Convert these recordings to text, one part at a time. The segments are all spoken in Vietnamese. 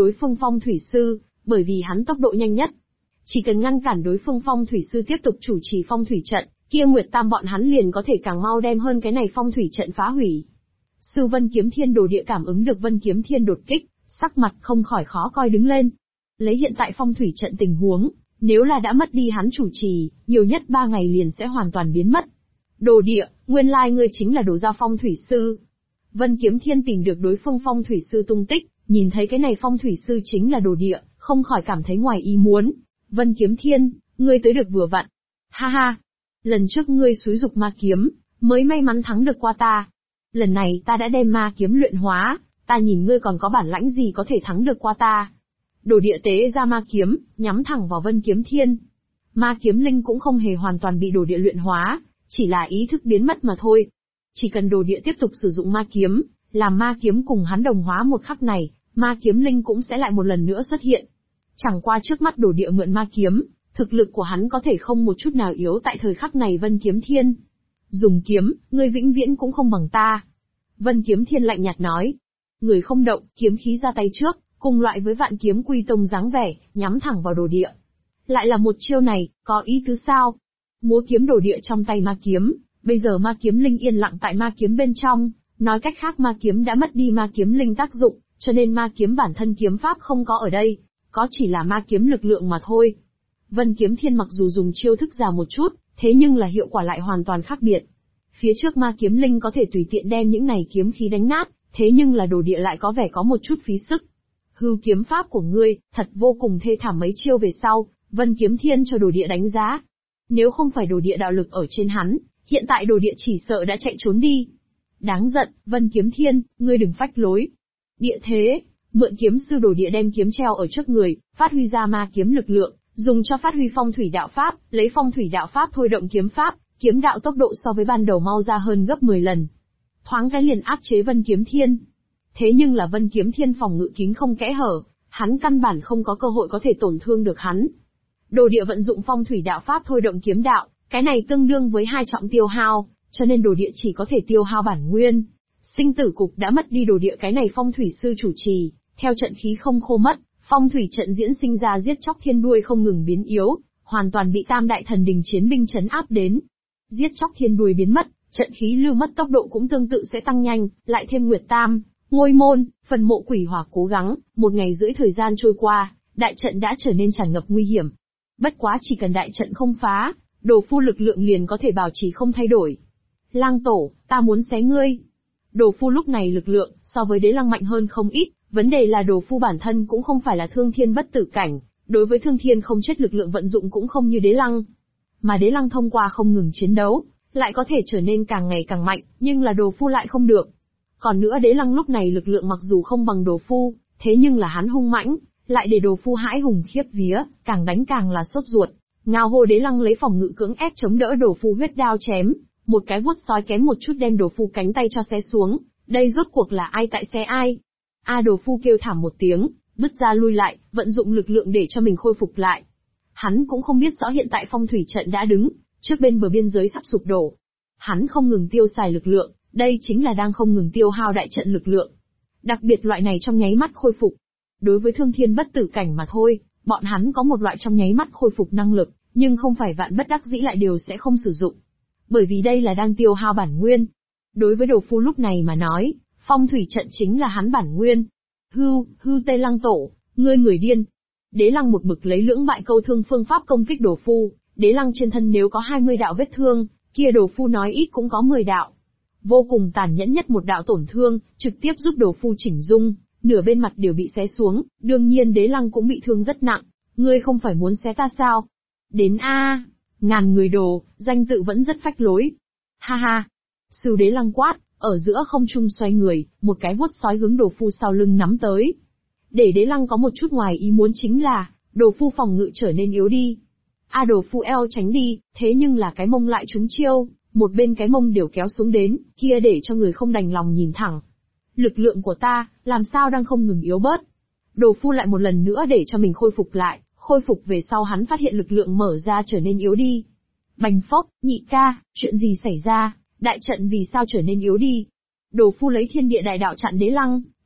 đối phương phong thủy sư, bởi vì hắn tốc độ nhanh nhất. Chỉ cần ngăn cản đối phương phong thủy sư tiếp tục chủ trì phong thủy trận, kia Nguyệt Tam bọn hắn liền có thể càng mau đem hơn cái này phong thủy trận phá hủy. Sư Vân Kiếm Thiên Đồ Địa cảm ứng được Vân Kiếm Thiên đột kích, sắc mặt không khỏi khó coi đứng lên. Lấy hiện tại phong thủy trận tình huống, nếu là đã mất đi hắn chủ trì, nhiều nhất 3 ngày liền sẽ hoàn toàn biến mất. Đồ Địa, nguyên lai ngươi chính là Đồ gia phong thủy sư. Vân Kiếm Thiên tìm được đối phương phong thủy sư tung tích, nhìn thấy cái này phong thủy sư chính là Đồ Địa, không khỏi cảm thấy ngoài ý muốn. Vân Kiếm Thiên, ngươi tới được vừa vặn. Ha ha, lần trước ngươi xúi dục ma kiếm, mới may mắn thắng được qua ta. Lần này ta đã đem ma kiếm luyện hóa, ta nhìn ngươi còn có bản lãnh gì có thể thắng được qua ta. Đồ Địa tế ra ma kiếm, nhắm thẳng vào Vân Kiếm Thiên. Ma kiếm linh cũng không hề hoàn toàn bị Đồ Địa luyện hóa, chỉ là ý thức biến mất mà thôi. Chỉ cần Đồ Địa tiếp tục sử dụng ma kiếm, làm ma kiếm cùng hắn đồng hóa một khắc này, ma kiếm linh cũng sẽ lại một lần nữa xuất hiện. Chẳng qua trước mắt Đồ Địa mượn ma kiếm, thực lực của hắn có thể không một chút nào yếu tại thời khắc này. Vân Kiếm Thiên, dùng kiếm, ngươi vĩnh viễn cũng không bằng ta. Vân Kiếm Thiên lạnh nhạt nói. Người không động, kiếm khí ra tay trước, cùng loại với Vạn Kiếm Quy Tông dáng vẻ, nhắm thẳng vào Đồ Địa. Lại là một chiêu này, có ý tứ sao? Múa kiếm Đồ Địa trong tay ma kiếm, bây giờ ma kiếm linh yên lặng tại ma kiếm bên trong, nói cách khác ma kiếm đã mất đi ma kiếm linh tác dụng, cho nên ma kiếm bản thân kiếm pháp không có ở đây, có chỉ là ma kiếm lực lượng mà thôi. Vân Kiếm Thiên mặc dù dùng chiêu thức già một chút, thế nhưng là hiệu quả lại hoàn toàn khác biệt. Phía trước ma kiếm linh có thể tùy tiện đem những này kiếm khí đánh nát, thế nhưng là Đồ Địa lại có vẻ có một chút phí sức. Hưu kiếm pháp của ngươi, thật vô cùng thê thảm. Mấy chiêu về sau, Vân Kiếm Thiên cho Đồ Địa đánh giá. Nếu không phải Đồ Địa đạo lực ở trên hắn, hiện tại Đồ Địa chỉ sợ đã chạy trốn đi. Đáng giận, Vân Kiếm Thiên, ngươi đừng phách lối. Địa thế, mượn kiếm sư Đồ Địa đem kiếm treo ở trước người, phát huy ra ma kiếm lực lượng, dùng cho phát huy phong thủy đạo pháp, lấy phong thủy đạo pháp thôi động kiếm pháp, kiếm đạo tốc độ so với ban đầu mau ra hơn gấp 10 lần. Thoáng cái liền áp chế Vân Kiếm Thiên. Thế nhưng là Vân Kiếm Thiên phòng ngự kín không kẽ hở, hắn căn bản không có cơ hội có thể tổn thương được hắn. Đồ Địa vận dụng phong thủy đạo pháp thôi động kiếm đạo, cái này tương đương với 2 trọng tiêu hao, cho nên Đồ Địa chỉ có thể tiêu hao bản nguyên. Sinh tử cục đã mất đi Đồ Địa cái này phong thủy sư chủ trì, theo trận khí không khô mất, phong thủy trận diễn sinh ra giết chóc thiên đuôi không ngừng biến yếu, hoàn toàn bị Tam Đại Thần Đình chiến binh trấn áp đến. Giết chóc thiên đuôi biến mất, trận khí lưu mất tốc độ cũng tương tự sẽ tăng nhanh, lại thêm Nguyệt Tam, Ngôi Môn, phần mộ quỷ hỏa cố gắng, 1 ngày rưỡi thời gian trôi qua, đại trận đã trở nên tràn ngập nguy hiểm. Bất quá chỉ cần đại trận không phá, Đồ Phu lực lượng liền có thể bảo trì không thay đổi. Lang Tổ, ta muốn xé ngươi. Đồ Phu lúc này lực lượng, so với Đế Lăng mạnh hơn không ít, vấn đề là Đồ Phu bản thân cũng không phải là thương thiên bất tử cảnh, đối với thương thiên không chết lực lượng vận dụng cũng không như Đế Lăng. Mà Đế Lăng thông qua không ngừng chiến đấu, lại có thể trở nên càng ngày càng mạnh, nhưng là Đồ Phu lại không được. Còn nữa Đế Lăng lúc này lực lượng mặc dù không bằng Đồ Phu, thế nhưng là hắn hung mãnh, lại để Đồ Phu hãi hùng khiếp vía, càng đánh càng là sốt ruột. Ngao hô Đế Lăng lấy phòng ngự cưỡng ép chống đỡ Đồ Phu huyết đao chém, một cái vuốt sói kém một chút đem Đồ Phu cánh tay cho xé xuống, đây rốt cuộc là ai tại xé ai? Đồ Phu kêu thảm một tiếng, bứt ra lui lại, vận dụng lực lượng để cho mình khôi phục lại. Hắn cũng không biết rõ hiện tại phong thủy trận đã đứng, trước bên bờ biên giới sắp sụp đổ. Hắn không ngừng tiêu xài lực lượng, đây chính là đang không ngừng tiêu hao đại trận lực lượng. Đặc biệt loại này trong nháy mắt khôi phục. Đối với thương thiên bất tử cảnh mà thôi, bọn hắn có một loại trong nháy mắt khôi phục năng lực, nhưng không phải vạn bất đắc dĩ lại đều sẽ không sử dụng. Bởi vì đây là đang tiêu hao bản nguyên. Đối với Đồ Phu lúc này mà nói, phong thủy trận chính là hắn bản nguyên. Hư Tây Lăng Tổ, ngươi người điên. Đế Lăng một mực lấy lưỡng bại câu thương phương pháp công kích Đồ Phu, Đế Lăng trên thân nếu có 20 đạo vết thương, kia Đồ Phu nói ít cũng có 10 đạo. Vô cùng tàn nhẫn nhất một đạo tổn thương, trực tiếp giúp Đồ Phu chỉnh dung, nửa bên mặt đều bị xé xuống, đương nhiên Đế Lăng cũng bị thương rất nặng. Ngươi không phải muốn xé ta sao? Đến a, ngàn người đồ, danh tự vẫn rất phách lối. Ha ha. Sư Đế Lăng quát, ở giữa không trung xoay người, một cái vuốt sói hướng Đồ Phu sau lưng nắm tới. Để Đế Lăng có một chút ngoài ý muốn chính là, Đồ Phu phòng ngự trở nên yếu đi. Đồ Phu eo tránh đi, thế nhưng là cái mông lại trúng chiêu, một bên cái mông đều kéo xuống đến, kia để cho người không đành lòng nhìn thẳng. Lực lượng của ta, làm sao đang không ngừng yếu bớt. Đồ Phu lại một lần nữa để cho mình khôi phục lại, khôi phục về sau hắn phát hiện lực lượng mở ra trở nên yếu đi. Bành phốc, nhị ca, chuyện gì xảy ra, đại trận vì sao trở nên yếu đi? Đồ Phu lấy thiên địa đại đạo chặn Đế Lăng,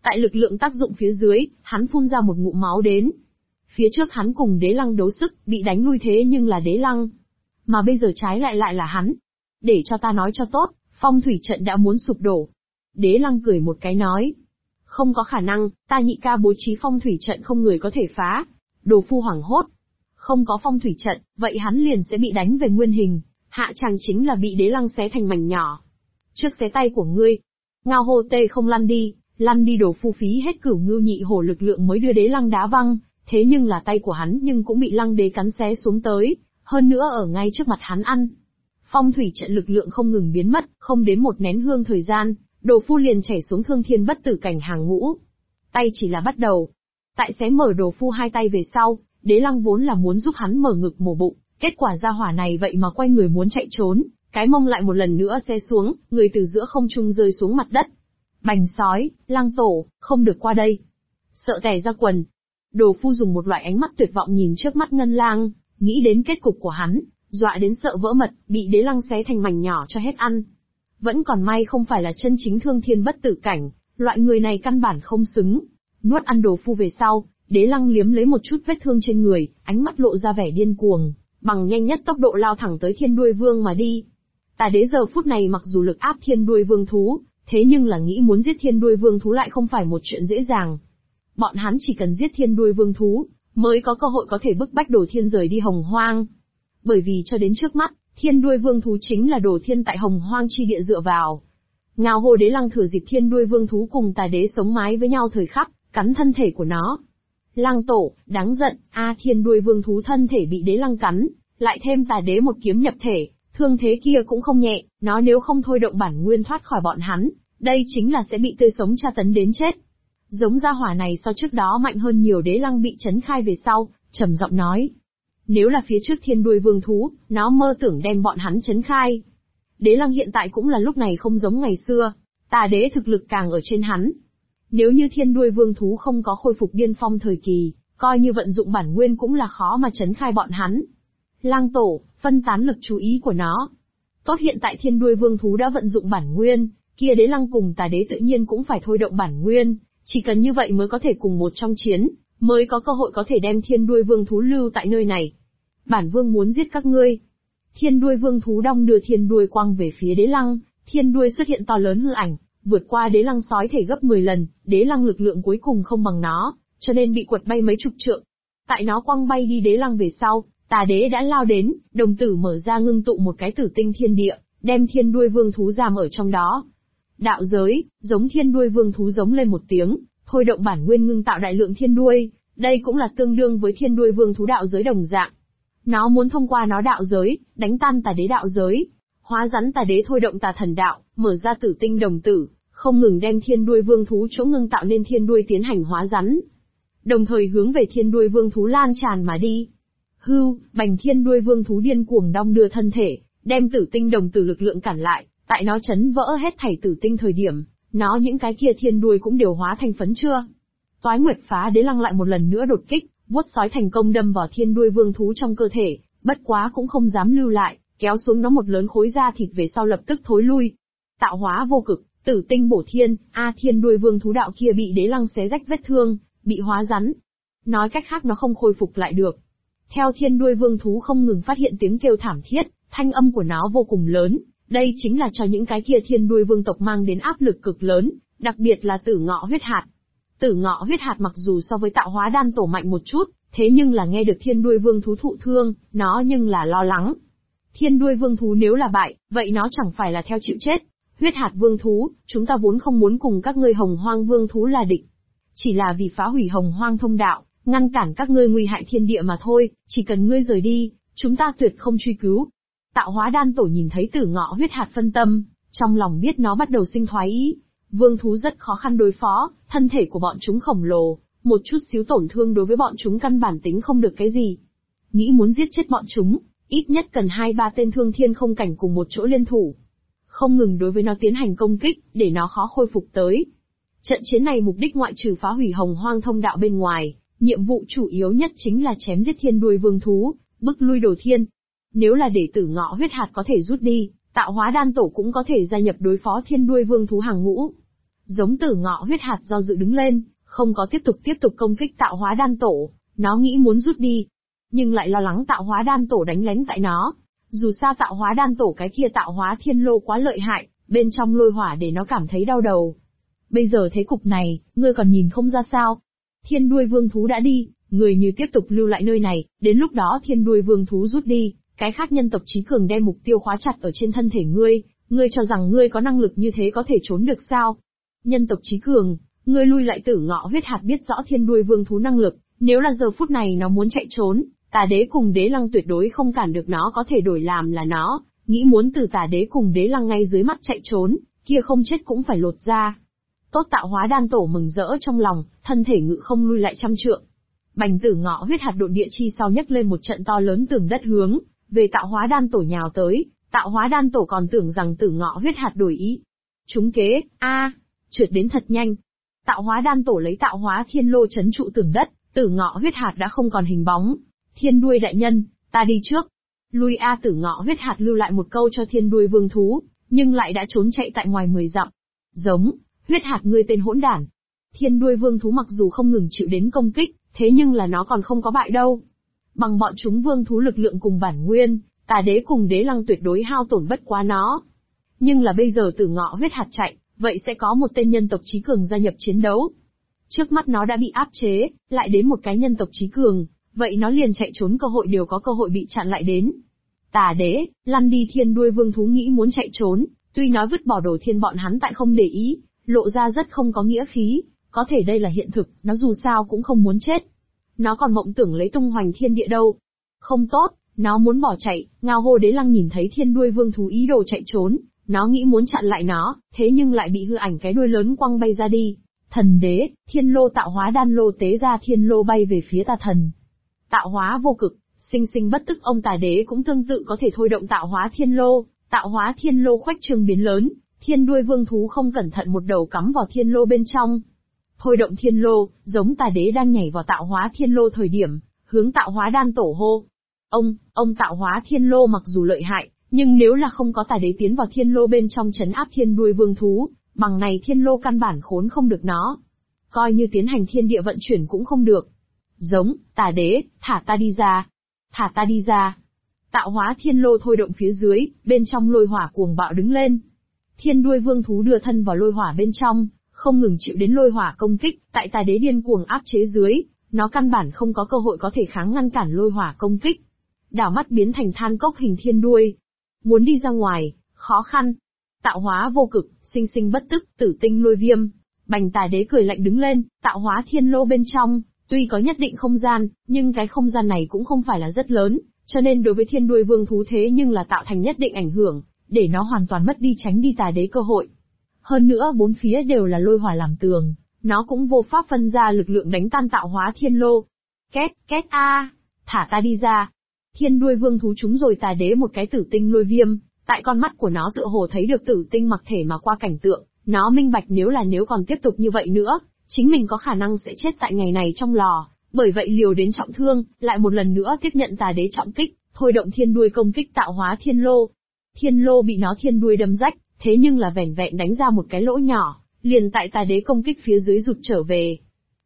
Tại lực lượng tác dụng phía dưới, hắn phun ra một ngụm máu đến. Phía trước hắn cùng Đế Lăng đấu sức, bị đánh lui thế nhưng là Đế Lăng. Mà bây giờ trái lại là hắn. Để cho ta nói cho tốt, phong thủy trận đã muốn sụp đổ. Đế Lăng cười một cái nói. Không có khả năng, ta Nhị ca bố trí phong thủy trận không người có thể phá. Đồ Phu hoảng hốt. Không có phong thủy trận, vậy hắn liền sẽ bị đánh về nguyên hình. Hạ chàng chính là bị Đế Lăng xé thành mảnh nhỏ. Trước xé tay của ngươi. Ngao hô tê không lăn đi Đồ Phu phí hết cửu ngưu nhị hổ lực lượng mới đưa Đế Lăng đá văng, thế nhưng là tay của hắn nhưng cũng bị Lăng Đế cắn xé xuống tới, hơn nữa ở ngay trước mặt hắn ăn. Phong thủy trận lực lượng không ngừng biến mất, không đến một nén hương thời gian, Đồ Phu liền chảy xuống thương thiên bất tử cảnh hàng ngũ. Tay chỉ là bắt đầu. Tại xé mở Đồ Phu hai tay về sau, Đế Lăng vốn là muốn giúp hắn mở ngực mổ bụng, kết quả ra hỏa này vậy mà quay người muốn chạy trốn, cái mông lại một lần nữa xé xuống, người từ giữa không trung rơi xuống mặt đất. Bành sói, Lăng tổ, không được qua đây. Sợ tè ra quần. Đồ Phu dùng một loại ánh mắt tuyệt vọng nhìn trước mắt Ngân Lang, nghĩ đến kết cục của hắn, dọa đến sợ vỡ mật, bị Đế Lăng xé thành mảnh nhỏ cho hết ăn. Vẫn còn may không phải là chân chính thương thiên bất tử cảnh, loại người này căn bản không xứng. Nuốt ăn Đồ Phu về sau, Đế Lăng liếm lấy một chút vết thương trên người, ánh mắt lộ ra vẻ điên cuồng, bằng nhanh nhất tốc độ lao thẳng tới Thiên Đuôi Vương mà đi. Tà Đế giờ phút này mặc dù lực áp Thiên Đuôi Vương thú, thế nhưng là nghĩ muốn giết Thiên Đuôi Vương thú lại không phải một chuyện dễ dàng. Bọn hắn chỉ cần giết Thiên Đuôi Vương thú, mới có cơ hội có thể bức bách Đồ Thiên rời đi Hồng Hoang. Bởi vì cho đến trước mắt, Thiên Đuôi Vương thú chính là Đồ Thiên tại Hồng Hoang chi địa dựa vào. Ngao hô Đế Lăng thừa dịp Thiên Đuôi Vương thú cùng Tà Đế sống mái với nhau thời khắc, cắn thân thể của nó. Lăng tổ, đáng giận, Thiên Đuôi Vương thú thân thể bị Đế Lăng cắn, lại thêm Tà Đế một kiếm nhập thể, thương thế kia cũng không nhẹ, nó nếu không thôi động bản nguyên thoát khỏi bọn hắn, đây chính là sẽ bị tươi sống tra tấn đến chết. Giống gia hỏa này so trước đó mạnh hơn nhiều. Đế Lăng bị chấn khai về sau, trầm giọng nói. Nếu là phía trước Thiên Đuôi Vương thú, nó mơ tưởng đem bọn hắn chấn khai. Đế Lăng hiện tại cũng là lúc này không giống ngày xưa, Tà Đế thực lực càng ở trên hắn. Nếu như Thiên Đuôi Vương thú không có khôi phục điên phong thời kỳ, coi như vận dụng bản nguyên cũng là khó mà chấn khai bọn hắn. Lăng tổ, phân tán lực chú ý của nó. Tốt, hiện tại Thiên Đuôi Vương thú đã vận dụng bản nguyên, kia Đế Lăng cùng Tà Đế tự nhiên cũng phải thôi động bản nguyên, chỉ cần như vậy mới có thể cùng một trong chiến, mới có cơ hội có thể đem Thiên Đuôi Vương thú lưu tại nơi này. Bản Vương muốn giết các ngươi. Thiên Đuôi Vương thú đong đưa thiên đuôi quăng về phía Đế Lăng, thiên đuôi xuất hiện to lớn hư ảnh, vượt qua Đế Lăng sói thể gấp 10 lần, Đế Lăng lực lượng cuối cùng không bằng nó, cho nên bị quật bay mấy chục trượng. Tại nó quăng bay đi Đế Lăng về sau, Tà Đế đã lao đến, đồng tử mở ra ngưng tụ một cái tử tinh thiên địa, đem Thiên Đuôi Vương thú giam ở trong đó. Đạo giới, giống Thiên Đuôi Vương thú giống lên một tiếng, thôi động bản nguyên ngưng tạo đại lượng thiên đuôi, đây cũng là tương đương với Thiên Đuôi Vương thú đạo giới đồng dạng. Nó muốn thông qua nó đạo giới, đánh tan Tà Đế đạo giới. Hóa rắn Tà Đế thôi động Tà Thần đạo, mở ra tử tinh đồng tử, không ngừng đem Thiên Đuôi Vương thú chỗ ngưng tạo nên thiên đuôi tiến hành hóa rắn. Đồng thời hướng về Thiên Đuôi Vương thú lan tràn mà đi. Hưu, bành Thiên Đuôi Vương thú điên cuồng đong đưa thân thể, đem tử tinh đồng tử lực lượng cản lại, tại nó chấn vỡ hết thảy tử tinh thời điểm, nó những cái kia thiên đuôi cũng đều hóa thành phấn chưa. Toái Nguyệt Phá Đế Lăng lại một lần nữa đột kích, vuốt sói thành công đâm vào Thiên Đuôi Vương thú trong cơ thể, bất quá cũng không dám lưu lại, kéo xuống nó một lớn khối da thịt về sau lập tức thối lui. Tạo hóa vô cực, tử tinh bổ thiên, Thiên Đuôi Vương thú đạo kia bị Đế Lăng xé rách vết thương, bị hóa rắn. Nói cách khác nó không khôi phục lại được. Theo Thiên Đuôi Vương thú không ngừng phát hiện tiếng kêu thảm thiết, thanh âm của nó vô cùng lớn, đây chính là cho những cái kia Thiên Đuôi Vương tộc mang đến áp lực cực lớn, đặc biệt là Tử Ngọ huyết hạt. Tử Ngọ huyết hạt mặc dù so với Tạo Hóa đan tổ mạnh một chút, thế nhưng là nghe được Thiên Đuôi Vương thú thụ thương, nó nhưng là lo lắng. Thiên Đuôi Vương thú nếu là bại, vậy nó chẳng phải là theo chịu chết. Huyết hạt vương thú, chúng ta vốn không muốn cùng các ngươi Hồng Hoang vương thú là địch. Chỉ là vì phá hủy Hồng Hoang thông đạo, ngăn cản các ngươi nguy hại thiên địa mà thôi, chỉ cần ngươi rời đi, chúng ta tuyệt không truy cứu. Tạo Hóa đan tổ nhìn thấy Tử Ngọ huyết hạt phân tâm, trong lòng biết nó bắt đầu sinh thoái ý. Vương thú rất khó khăn đối phó, thân thể của bọn chúng khổng lồ, một chút xíu tổn thương đối với bọn chúng căn bản tính không được cái gì. Nghĩ muốn giết chết bọn chúng, ít nhất cần 2-3 tên thương thiên không cảnh cùng một chỗ liên thủ. Không ngừng đối với nó tiến hành công kích, để nó khó khôi phục tới. Trận chiến này mục đích ngoại trừ phá hủy Hồng Hoang thông đạo bên ngoài, nhiệm vụ chủ yếu nhất chính là chém giết Thiên Đuôi Vương thú, bức lui Đồ Thiên. Nếu là để Tử Ngọ huyết hạt có thể rút đi, Tạo Hóa đan tổ cũng có thể gia nhập đối phó Thiên Đuôi Vương thú hàng ngũ. Giống Tử Ngọ huyết hạt do dự đứng lên, không có tiếp tục công kích Tạo Hóa Đan Tổ, nó nghĩ muốn rút đi, nhưng lại lo lắng Tạo Hóa Đan Tổ đánh lén tại nó. Dù sao Tạo Hóa Đan Tổ cái kia Tạo Hóa Thiên Lô quá lợi hại, bên trong lôi hỏa để nó cảm thấy đau đầu. Bây giờ thế cục này, ngươi còn nhìn không ra sao? Thiên đuôi vương thú đã đi, người như tiếp tục lưu lại nơi này, đến lúc đó thiên đuôi vương thú rút đi, cái khác nhân tộc trí cường đem mục tiêu khóa chặt ở trên thân thể ngươi cho rằng ngươi có năng lực như thế có thể trốn được sao? Nhân tộc trí cường, ngươi lui lại. Tử Ngọ huyết hạt biết rõ thiên đuôi vương thú năng lực, nếu là giờ phút này nó muốn chạy trốn, Tà Đế cùng Đế Lăng tuyệt đối không cản được nó, có thể đổi làm là nó, nghĩ muốn từ Tà Đế cùng Đế Lăng ngay dưới mắt chạy trốn, kia không chết cũng phải lột ra. Tốt. Tạo Hóa Đan Tổ mừng rỡ trong lòng, thân thể ngự không lui lại 100 trượng. Bành. Tử Ngọ huyết hạt độn địa chi sau nhấc lên một trận to lớn tường đất hướng về Tạo Hóa Đan Tổ nhào tới. Tạo Hóa Đan Tổ còn tưởng rằng Tử Ngọ huyết hạt đổi ý. Trúng kế, trượt đến thật nhanh. Tạo Hóa Đan Tổ lấy Tạo Hóa Thiên Lô trấn trụ tường đất, Tử Ngọ huyết hạt đã không còn hình bóng. Thiên đuôi đại nhân, ta đi trước. Lui a. Tử Ngọ huyết hạt lưu lại một câu cho thiên đuôi vương thú, nhưng lại đã trốn chạy tại ngoài 10 dặm. Giống, huyết hạt ngươi tên hỗn đản. Thiên đuôi vương thú mặc dù không ngừng chịu đến công kích, thế nhưng là nó còn không có bại đâu. Bằng bọn chúng vương thú lực lượng cùng bản nguyên, Tà Đế cùng Đế Lăng tuyệt đối hao tổn bất quá nó. Nhưng là bây giờ Tử Ngọ huyết hạt chạy, vậy sẽ có một tên nhân tộc trí cường gia nhập chiến đấu. Trước mắt nó đã bị áp chế, lại đến một cái nhân tộc trí cường, vậy nó liền chạy trốn cơ hội đều có cơ hội bị chặn lại đến. Tà Đế, lăn đi. Thiên đuôi vương thú nghĩ muốn chạy trốn, tuy nói vứt bỏ Đồ Thiên bọn hắn tại không để ý, lộ ra rất không có nghĩa khí, có thể đây là hiện thực, nó dù sao cũng không muốn chết. Nó còn mộng tưởng lấy tung hoành thiên địa đâu. Không tốt, nó muốn bỏ chạy. Ngao hô. Đế Lăng nhìn thấy thiên đuôi vương thú ý đồ chạy trốn, nó nghĩ muốn chặn lại nó, thế nhưng lại bị hư ảnh cái đuôi lớn quăng bay ra đi. Thần Đế, Thiên Lô Tạo Hóa Đan Lô tế ra, thiên lô bay về phía tà thần. Tạo hóa vô cực, sinh sinh bất tức. Ông Tà Đế cũng tương tự có thể thôi động Tạo Hóa Thiên Lô. Tạo Hóa Thiên Lô khoách trương biến lớn, thiên đuôi vương thú không cẩn thận một đầu cắm vào thiên lô bên trong. Thôi động thiên lô, giống Tà Đế đang nhảy vào Tạo Hóa Thiên Lô thời điểm, hướng Tạo Hóa Đan Tổ hô. Ông Tạo Hóa Thiên Lô mặc dù lợi hại, nhưng nếu là không có Tà Đế tiến vào thiên lô bên trong trấn áp thiên đuôi vương thú, bằng này thiên lô căn bản khốn không được nó. Coi như tiến hành thiên địa vận chuyển cũng không được. Giống, Tà Đế, thả ta đi ra. Thả ta đi ra. Tạo Hóa Thiên Lô thôi động phía dưới, bên trong lôi hỏa cuồng bạo đứng lên. Thiên đuôi vương thú đưa thân vào lôi hỏa bên trong, không ngừng chịu đến lôi hỏa công kích, tại Tà Đế điên cuồng áp chế dưới, nó căn bản không có cơ hội có thể kháng ngăn cản lôi hỏa công kích. Đảo mắt biến thành than cốc hình thiên đuôi. Muốn đi ra ngoài, khó khăn. Tạo hóa vô cực, sinh sinh bất tức, tử tinh lôi viêm. Bành. Tà Đế cười lạnh đứng lên. Tạo Hóa Thiên Lô bên trong, tuy có nhất định không gian, nhưng cái không gian này cũng không phải là rất lớn, cho nên đối với thiên đuôi vương thú thế nhưng là tạo thành nhất định ảnh hưởng, để nó hoàn toàn mất đi tránh đi Tà Đế cơ hội. Hơn nữa bốn phía đều là lôi hỏa làm tường, nó cũng vô pháp phân ra lực lượng đánh tan Tạo Hóa Thiên Lô. Két a, thả ta đi ra. Thiên đuôi vương thú trúng rồi Tà Đế một cái tử tinh lôi viêm, tại con mắt của nó tựa hồ thấy được tử tinh mặc thể mà qua cảnh tượng, nó minh bạch nếu còn tiếp tục như vậy nữa, chính mình có khả năng sẽ chết tại ngày này trong lò, bởi vậy liều đến trọng thương, lại một lần nữa tiếp nhận Tà Đế trọng kích, thôi động thiên đuôi công kích Tạo Hóa Thiên Lô. Thiên lô bị nó thiên đuôi đâm rách, thế nhưng là vẻn vẹn đánh ra một cái lỗ nhỏ, liền tại Tà Đế công kích phía dưới rụt trở về.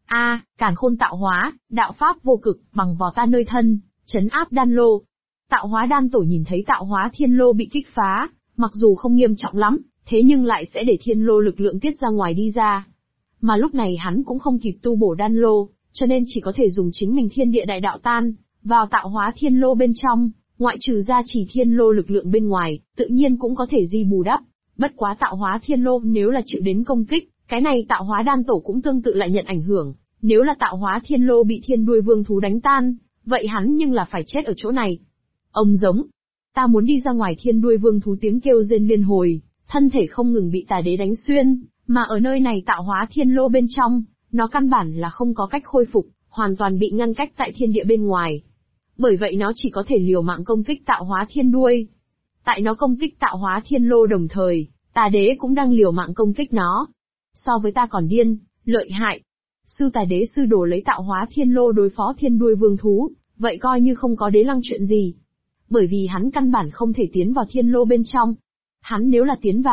Càn khôn tạo hóa, đạo pháp vô cực, bằng vào ta nơi thân, trấn áp đan lô. Tạo Hóa Đan Tổ nhìn thấy Tạo Hóa Thiên Lô bị kích phá, mặc dù không nghiêm trọng lắm, thế nhưng lại sẽ để thiên lô lực lượng tiết ra ngoài đi ra. Mà lúc này hắn cũng không kịp tu bổ đan lô, cho nên chỉ có thể dùng chính mình thiên địa đại đạo tan vào Tạo Hóa Thiên Lô bên trong, ngoại trừ ra chỉ thiên lô lực lượng bên ngoài, tự nhiên cũng có thể di bù đắp. Bất quá Tạo Hóa Thiên Lô nếu là chịu đến công kích, cái này Tạo Hóa Đan Tổ cũng tương tự lại nhận ảnh hưởng. Nếu là Tạo Hóa Thiên Lô bị thiên đuôi vương thú đánh tan, vậy hắn nhưng là phải chết ở chỗ này. Ông giống, ta muốn đi ra ngoài. Thiên đuôi vương thú tiếng kêu rên liên hồi, thân thể không ngừng bị Tà Đế đánh xuyên, mà ở nơi này Tạo Hóa Thiên Lô bên trong, nó căn bản là không có cách khôi phục, hoàn toàn bị ngăn cách tại thiên địa bên ngoài. Bởi vậy nó chỉ có thể liều mạng công kích Tạo Hóa Thiên đuôi. Tại nó công kích Tạo Hóa Thiên Lô đồng thời, Tà Đế cũng đang liều mạng công kích nó. So với ta còn điên, lợi hại. Sư Tà Đế sư đồ lấy Tạo Hóa Thiên Lô đối phó thiên đuôi vương thú, vậy coi như không có Đế Lăng chuyện gì. Bởi vì hắn căn bản không thể tiến vào thiên lô bên trong. Hắn nếu là tiến vào,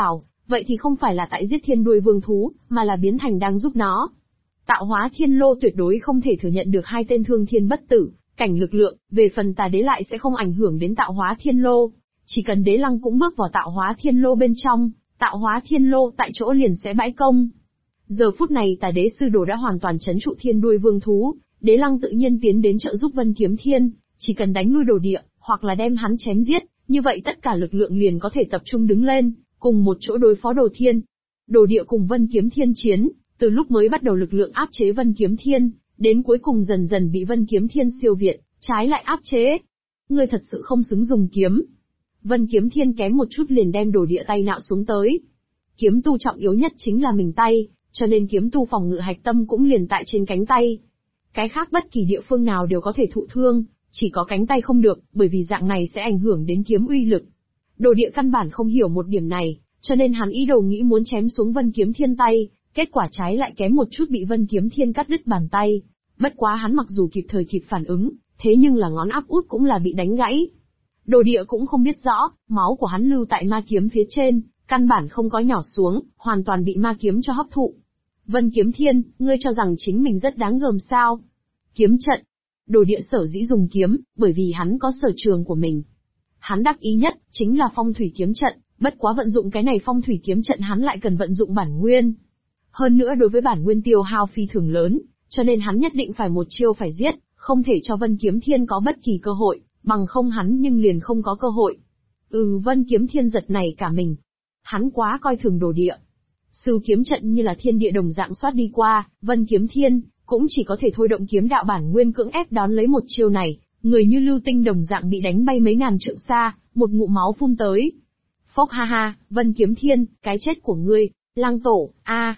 vậy thì không phải là tại giết thiên đuôi vương thú, mà là biến thành đang giúp nó. Tạo hóa thiên lô tuyệt đối không thể thừa nhận được hai tên thương thiên bất tử, cảnh lực lượng, về phần tà đế lại sẽ không ảnh hưởng đến tạo hóa thiên lô. Chỉ cần đế lăng cũng bước vào tạo hóa thiên lô bên trong, tạo hóa thiên lô tại chỗ liền sẽ bãi công. Giờ phút này tà đế sư đồ đã hoàn toàn trấn trụ thiên đuôi vương thú, đế lăng tự nhiên tiến đến trợ giúp Vân Kiếm Thiên, chỉ cần đánh lui đồ địa, hoặc là đem hắn chém giết, như vậy tất cả lực lượng liền có thể tập trung đứng lên, cùng một chỗ đối phó đồ thiên. Đồ địa cùng Vân Kiếm Thiên chiến, từ lúc mới bắt đầu lực lượng áp chế Vân Kiếm Thiên, đến cuối cùng dần dần bị Vân Kiếm Thiên siêu việt, trái lại áp chế. Ngươi thật sự không xứng dùng kiếm. Vân Kiếm Thiên kém một chút liền đem đồ địa tay nạo xuống tới. Kiếm tu trọng yếu nhất chính là mình tay, cho nên kiếm tu phòng ngự hạch tâm cũng liền tại trên cánh tay. Cái khác bất kỳ địa phương nào đều có thể thụ thương, chỉ có cánh tay không được, bởi vì dạng này sẽ ảnh hưởng đến kiếm uy lực. Đồ địa căn bản không hiểu một điểm này, cho nên hắn ý đồ nghĩ muốn chém xuống Vân Kiếm Thiên tay, kết quả trái lại kém một chút bị Vân Kiếm Thiên cắt đứt bàn tay. Bất quá hắn mặc dù kịp thời kịp phản ứng, thế nhưng là ngón áp út cũng là bị đánh gãy. Đồ địa cũng không biết rõ, máu của hắn lưu tại ma kiếm phía trên, căn bản không có nhỏ xuống, hoàn toàn bị ma kiếm cho hấp thụ. Vân Kiếm Thiên, ngươi cho rằng chính mình rất đáng gờm sao? Kiếm trận. Đồ địa sở dĩ dùng kiếm, bởi vì hắn có sở trường của mình. Hắn đắc ý nhất, chính là phong thủy kiếm trận, bất quá vận dụng cái này phong thủy kiếm trận hắn lại cần vận dụng bản nguyên. Hơn nữa đối với bản nguyên tiêu hao phi thường lớn, cho nên hắn nhất định phải một chiêu phải giết, không thể cho Vân Kiếm Thiên có bất kỳ cơ hội, bằng không hắn nhưng liền không có cơ hội. Vân Kiếm Thiên giật này cả mình. Hắn quá coi thường đồ địa. Sư kiếm trận như là thiên địa đồng dạng xoát đi qua, Vân Kiếm Thiên cũng chỉ có thể thôi động kiếm đạo bản nguyên cưỡng ép đón lấy một chiêu này, người như lưu tinh đồng dạng bị đánh bay mấy ngàn trượng xa, một ngụm máu phun tới. Phốc ha ha, Vân Kiếm Thiên, cái chết của ngươi, Lăng Tổ,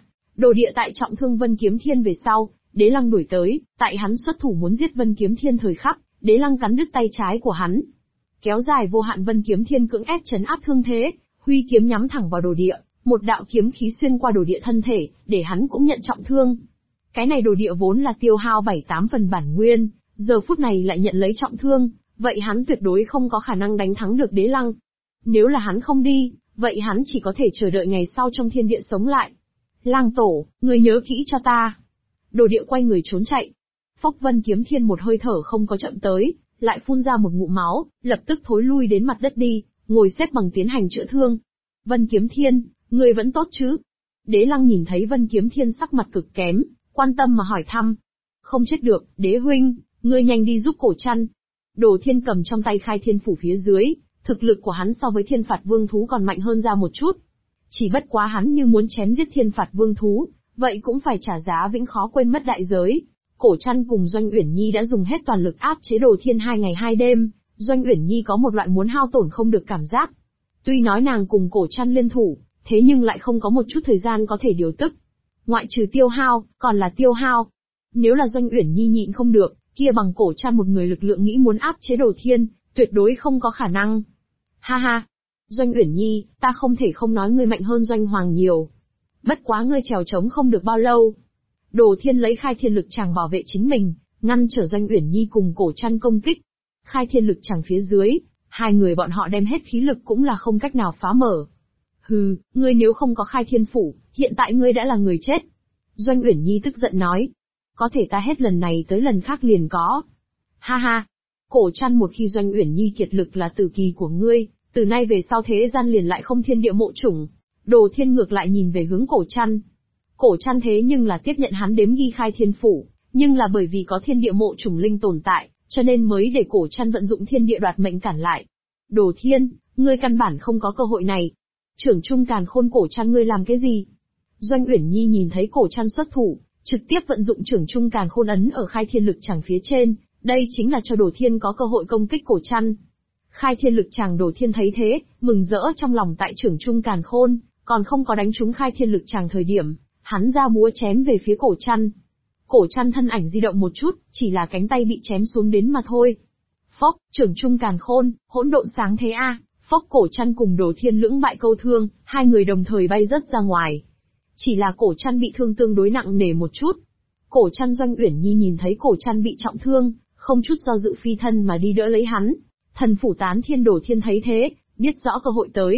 đồ địa tại trọng thương Vân Kiếm Thiên về sau, đế lăng đuổi tới, tại hắn xuất thủ muốn giết Vân Kiếm Thiên thời khắc, đế lăng cắn đứt tay trái của hắn. Kéo dài vô hạn Vân Kiếm Thiên cưỡng ép trấn áp thương thế, huy kiếm nhắm thẳng vào đồ địa, một đạo kiếm khí xuyên qua đồ địa thân thể, để hắn cũng nhận trọng thương. Cái này đồ địa vốn là tiêu hao 7-8 phần bản nguyên, giờ phút này lại nhận lấy trọng thương, vậy hắn tuyệt đối không có khả năng đánh thắng được đế lăng. Nếu là hắn không đi, vậy hắn chỉ có thể chờ đợi ngày sau trong thiên địa sống lại. Lăng Tổ, người nhớ kỹ cho ta. Đồ địa quay người trốn chạy. Phốc Vân Kiếm Thiên một hơi thở không có chậm tới, lại phun ra một ngụm máu, lập tức thối lui đến mặt đất đi, ngồi xếp bằng tiến hành chữa thương. Vân Kiếm Thiên, người vẫn tốt chứ? Đế lăng nhìn thấy Vân Kiếm Thiên sắc mặt cực kém, quan tâm mà hỏi thăm. Không chết được, đế huynh, ngươi nhanh đi giúp Cổ Trăn. Đồ Thiên cầm trong tay Khai Thiên Phủ phía dưới, thực lực của hắn so với Thiên Phạt Vương thú còn mạnh hơn ra một chút. Chỉ bất quá hắn như muốn chém giết Thiên Phạt Vương thú, vậy cũng phải trả giá vĩnh khó quên mất đại giới. Cổ Trăn cùng Doanh Uyển Nhi đã dùng hết toàn lực áp chế Đồ Thiên 2 ngày 2 đêm, Doanh Uyển Nhi có một loại muốn hao tổn không được cảm giác. Tuy nói nàng cùng Cổ Trăn liên thủ, thế nhưng lại không có một chút thời gian có thể điều tức. Ngoại trừ tiêu hao, còn là tiêu hao. Nếu là Doanh Uyển Nhi nhịn không được, kia bằng Cổ Trăn một người lực lượng nghĩ muốn áp chế Đồ Thiên, tuyệt đối không có khả năng. Ha ha, Doanh Uyển Nhi, ta không thể không nói ngươi mạnh hơn Doanh Hoàng nhiều. Bất quá ngươi trèo trống không được bao lâu. Đồ Thiên lấy Khai Thiên Lực Tràng bảo vệ chính mình, ngăn trở Doanh Uyển Nhi cùng Cổ Trăn công kích. Khai Thiên Lực Tràng phía dưới, hai người bọn họ đem hết khí lực cũng là không cách nào phá mở. Hừ, ngươi nếu không có Khai Thiên Phủ, hiện tại ngươi đã là người chết. Doanh Uyển Nhi tức giận nói. Có thể ta hết lần này tới lần khác liền có. Ha ha, Cổ Trăn một khi Doanh Uyển Nhi kiệt lực là tử kỳ của ngươi, từ nay về sau thế gian liền lại không thiên địa mộ chủng. Đồ Thiên ngược lại nhìn về hướng Cổ Trăn. Cổ Trăn thế nhưng là tiếp nhận hắn đếm ghi Khai Thiên Phủ, nhưng là bởi vì có thiên địa mộ chủng linh tồn tại, cho nên mới để Cổ Trăn vận dụng thiên địa đoạt mệnh cản lại. Đồ Thiên, ngươi căn bản không có cơ hội này. Trưởng Trung Càn Khôn Cổ Trăn ngươi làm cái gì? Doanh Uyển Nhi nhìn thấy Cổ Trăn xuất thủ, trực tiếp vận dụng Trưởng Trung Càn Khôn ấn ở Khai Thiên Lực Tràng phía trên, đây chính là cho Đồ Thiên có cơ hội công kích Cổ Trăn. Khai Thiên Lực Tràng Đồ Thiên thấy thế, mừng rỡ trong lòng tại Trưởng Trung Càn Khôn, còn không có đánh trúng Khai Thiên Lực Tràng thời điểm, hắn ra búa chém về phía Cổ Trăn. Cổ Trăn thân ảnh di động một chút, chỉ là cánh tay bị chém xuống đến mà thôi. Phốc, Trưởng Trung Càn Khôn, hỗn độn sáng thế a. Phốc Cổ Trăn cùng Đồ Thiên lưỡng bại câu thương, hai người đồng thời bay rớt ra ngoài. Chỉ là Cổ Trăn bị thương tương đối nặng nề một chút. Cổ Trăn Doanh Uyển Nhi nhìn thấy Cổ Trăn bị trọng thương, không chút do dự phi thân mà đi đỡ lấy hắn. Thần phủ Tán Thiên Đồ Thiên thấy thế, biết rõ cơ hội tới.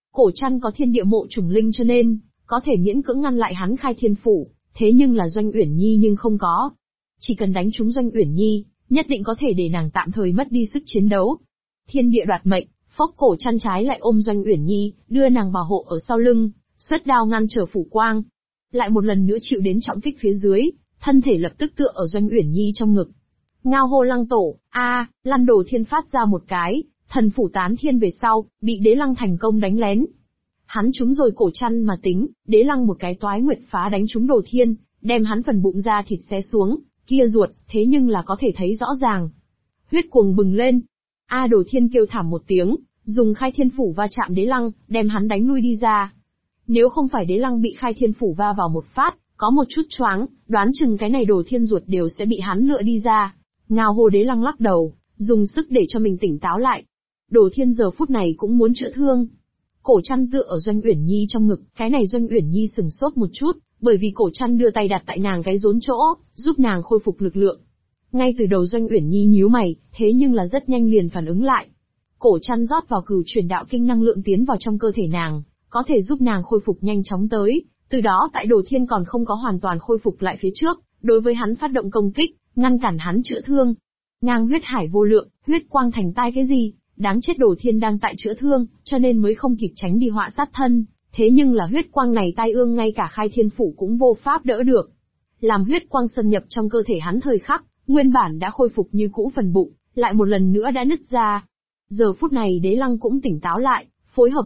Cổ Trăn có thiên địa mộ trùng linh cho nên, có thể miễn cưỡng ngăn lại hắn khai thiên phủ, thế nhưng là Doanh Uyển Nhi nhưng không có. Chỉ cần đánh trúng Doanh Uyển Nhi, nhất định có thể để nàng tạm thời mất đi sức chiến đấu. Thiên địa đoạt mệnh, phốc Cổ Trăn trái lại ôm Doanh Uyển Nhi, đưa nàng bảo hộ ở sau lưng, xuất đao ngăn trở phủ quang. Lại một lần nữa chịu đến trọng kích phía dưới, thân thể lập tức tựa ở Doanh Uyển Nhi trong ngực. Ngao hô lăng tổ, Lăn Đồ Thiên phát ra một cái, thần phủ tán thiên về sau, bị Đế Lăng thành công đánh lén. Hắn trúng rồi Cổ Trăn mà tính, Đế Lăng một cái toái nguyệt phá đánh trúng Đồ Thiên, đem hắn phần bụng da thịt xé xuống, kia ruột, thế nhưng là có thể thấy rõ ràng. Huyết cuồng bừng lên. Đồ Thiên kêu thảm một tiếng, dùng khai thiên phủ va chạm Đế Lăng, đem hắn đánh lui đi ra. Nếu không phải Đế Lăng bị khai thiên phủ va vào một phát, có một chút choáng, đoán chừng cái này Đồ Thiên ruột đều sẽ bị hắn lựa đi ra. Ngao hô Đế Lăng lắc đầu, dùng sức để cho mình tỉnh táo lại. Đồ Thiên giờ phút này cũng muốn chữa thương. Cổ Trăn tựa ở Doanh Uyển Nhi trong ngực, cái này Doanh Uyển Nhi sừng sốt một chút, bởi vì Cổ Trăn đưa tay đặt tại nàng cái rốn chỗ, giúp nàng khôi phục lực lượng. Ngay từ đầu Doanh Uyển Nhi nhíu mày, thế nhưng là rất nhanh liền phản ứng lại. Cổ Trăn rót vào cửu truyền đạo kinh năng lượng tiến vào trong cơ thể nàng, có thể giúp nàng khôi phục nhanh chóng tới, từ đó tại Đồ Thiên còn không có hoàn toàn khôi phục lại phía trước, đối với hắn phát động công kích, ngăn cản hắn chữa thương. Ngang huyết hải vô lượng, huyết quang thành tai cái gì, đáng chết Đồ Thiên đang tại chữa thương, cho nên mới không kịp tránh đi họa sát thân, thế nhưng là huyết quang này tai ương ngay cả khai thiên phủ cũng vô pháp đỡ được. Làm huyết quang xâm nhập trong cơ thể hắn thời khắc, nguyên bản đã khôi phục như cũ phần bụng, lại một lần nữa đã nứt ra. Giờ phút này Đế Lăng cũng tỉnh táo lại, phối hợp